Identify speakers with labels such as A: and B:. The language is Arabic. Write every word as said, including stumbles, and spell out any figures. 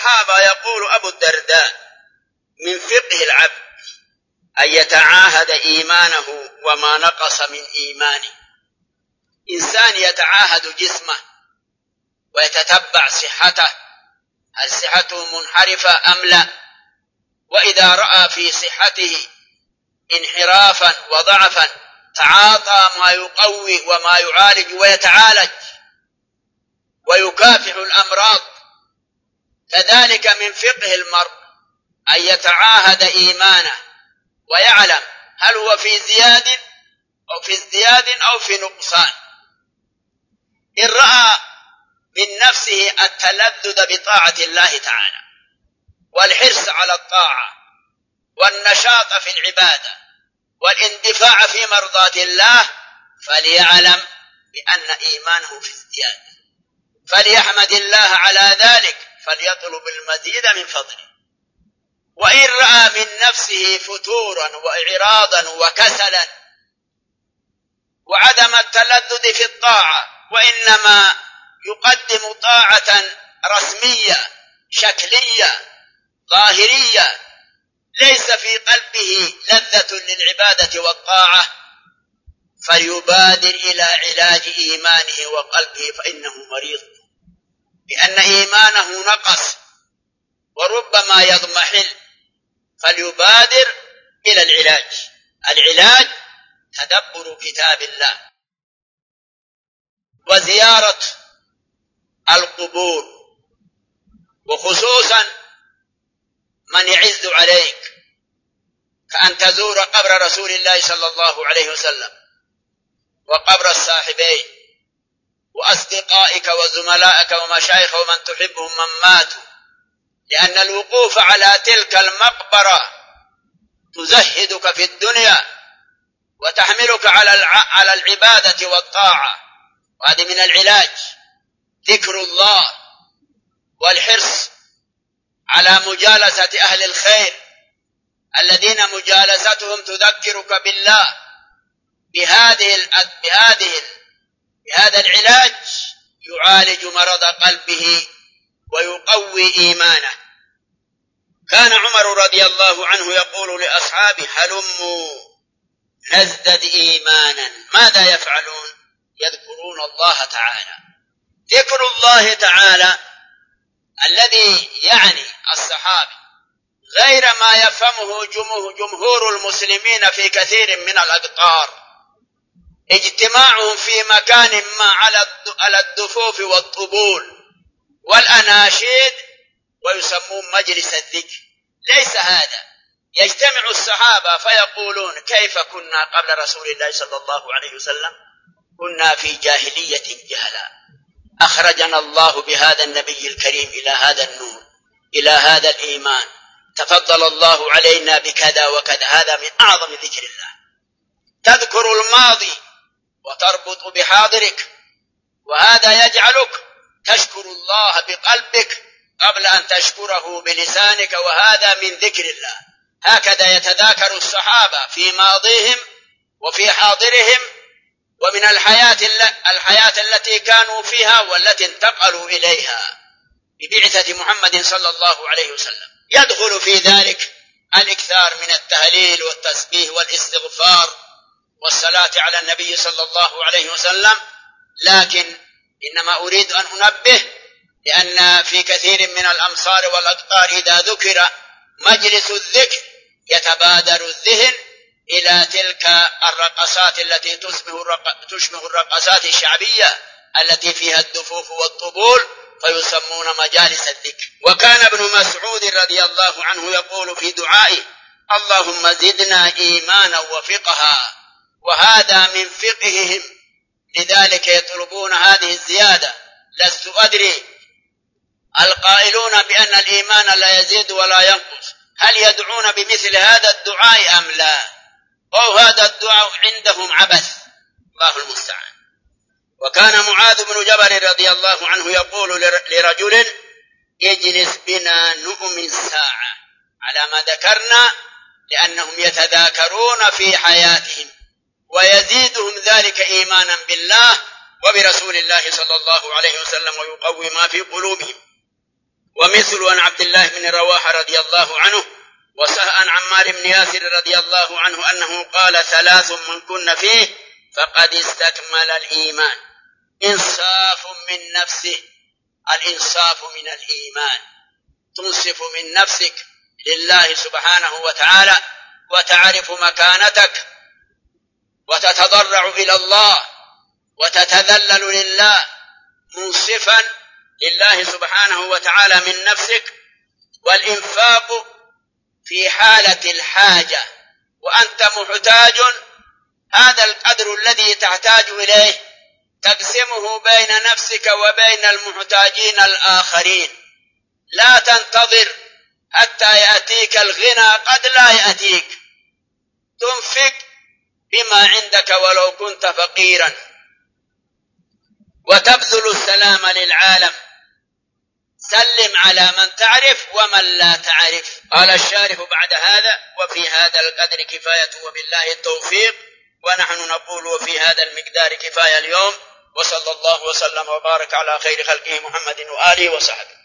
A: الصحابة يقول أبو الدرداء: من فقه العبد أن يتعاهد إيمانه وما نقص من إيمانه. إنسان يتعاهد جسمه ويتتبع صحته، هل صحته منحرفة أم لا، وإذا رأى في صحته انحرافا وضعفا تعاطى ما يقوي وما يعالج ويتعالج ويكافح الأمراض. كذلك من فقه المرء أن يتعاهد إيمانه ويعلم هل هو في زياد أو في ازدياد أو في نقصان. إن رأى من نفسه التلذذ بطاعة الله تعالى والحرص على الطاعة والنشاط في العبادة والاندفاع في مرضاة الله، فليعلم بأن إيمانه في ازدياد، فليحمد الله على ذلك، فليطلب المزيد من فضله. وإن رأى من نفسه فتورا وإعراضا وكسلا وعدم التلذذ في الطاعة، وإنما يقدم طاعة رسمية شكلية ظاهرية ليس في قلبه لذة للعبادة والطاعة، فليبادر إلى علاج إيمانه وقلبه، فإنه مريض، لأن إيمانه نقص وربما يضمحل، فليبادر إلى العلاج. العلاج تدبر كتاب الله وزيارة القبور، وخصوصا من يعز عليك، كأن تزور قبر رسول الله صلى الله عليه وسلم وقبر الصاحبين وأصدقائك وزملائك ومشايخ ومن تحبهم من ماتوا، لأن الوقوف على تلك المقبرة تزهدك في الدنيا وتحملك على العبادة والطاعة، وهذه من العلاج. ذكر الله والحرص على مجالسة أهل الخير الذين مجالستهم تذكرك بالله بهذه بهذه بهذا العلاج يعالج مرض قلبه ويقوي إيمانه. كان عمر رضي الله عنه يقول لأصحابه: هلموا نزدد إيمانا. ماذا يفعلون؟ يذكرون الله تعالى. ذكر الله تعالى الذي يعني الصحابة غير ما يفهمه جمهور المسلمين في كثير من الأقطار، اجتماعهم في مكان ما على الدفوف والطبول والأناشيد ويسمون مجلس الذكر. ليس هذا. يجتمع الصحابة فيقولون: كيف كنا قبل رسول الله صلى الله عليه وسلم؟ كنا في جاهلية جهلا، أخرجنا الله بهذا النبي الكريم إلى هذا النور، إلى هذا الإيمان، تفضل الله علينا بكذا وكذا. هذا من أعظم ذكر الله. تذكر الماضي وتربط بحاضرك، وهذا يجعلك تشكر الله بقلبك قبل أن تشكره بلسانك، وهذا من ذكر الله. هكذا يتذاكر الصحابة في ماضيهم وفي حاضرهم ومن الحياة الحياة التي كانوا فيها والتي انتقلوا إليها ببعثة محمد صلى الله عليه وسلم. يدخل في ذلك الإكثار من التهليل والتسبيح والاستغفار والصلاة على النبي صلى الله عليه وسلم. لكن إنما أريد أن أنبه، لأن في كثير من الأمصار والأقطار إذا ذكر مجلس الذكر يتبادر الذهن إلى تلك الرقصات التي تشبه الرقصات الشعبية التي فيها الدفوف والطبول، فيسمون مجالس الذكر. وكان ابن مسعود رضي الله عنه يقول في دعائه: اللهم زدنا إيمانا وفقها. وهذا من فقههم، لذلك يطلبون هذه الزيادة. لست أدري القائلون بأن الإيمان لا يزيد ولا ينقص هل يدعون بمثل هذا الدعاء أم لا، أو هذا الدعاء عندهم عبث، الله المستعان. وكان معاذ بن جبل رضي الله عنه يقول لرجل: اجلس بنا نؤمن ساعة، على ما ذكرنا، لأنهم يتذاكرون في حياتهم ويزيدهم ذلك إيمانا بالله وبرسول الله صلى الله عليه وسلم ويقوي ما في قلوبهم. ومثل عن عبد الله بن رواحة رضي الله عنه وعن عمار بن ياسر رضي الله عنه أنه قال ثلاث من كن فيه فقد استكمل الإيمان: إنصاف من نفسه، الإنصاف من الإيمان، تنصف من نفسك لله سبحانه وتعالى وتعرف مكانتك وتتضرع إلى الله وتتذلل لله منصفا لله سبحانه وتعالى من نفسك. والإنفاق في حالة الحاجة وأنت محتاج، هذا القدر الذي تحتاج إليه تقسمه بين نفسك وبين المحتاجين الآخرين، لا تنتظر حتى يأتيك الغنى، قد لا يأتيك، تنفق بما عندك ولو كنت فقيرا، وتبذل السلام للعالم، سلم على من تعرف ومن لا تعرف. قال الشارح بعد هذا: وفي هذا القدر كفاية وبالله التوفيق. ونحن نقول وفي هذا المقدار كفاية اليوم، وصلى الله وسلم وبارك على خير خلقه محمد وآله وصحبه.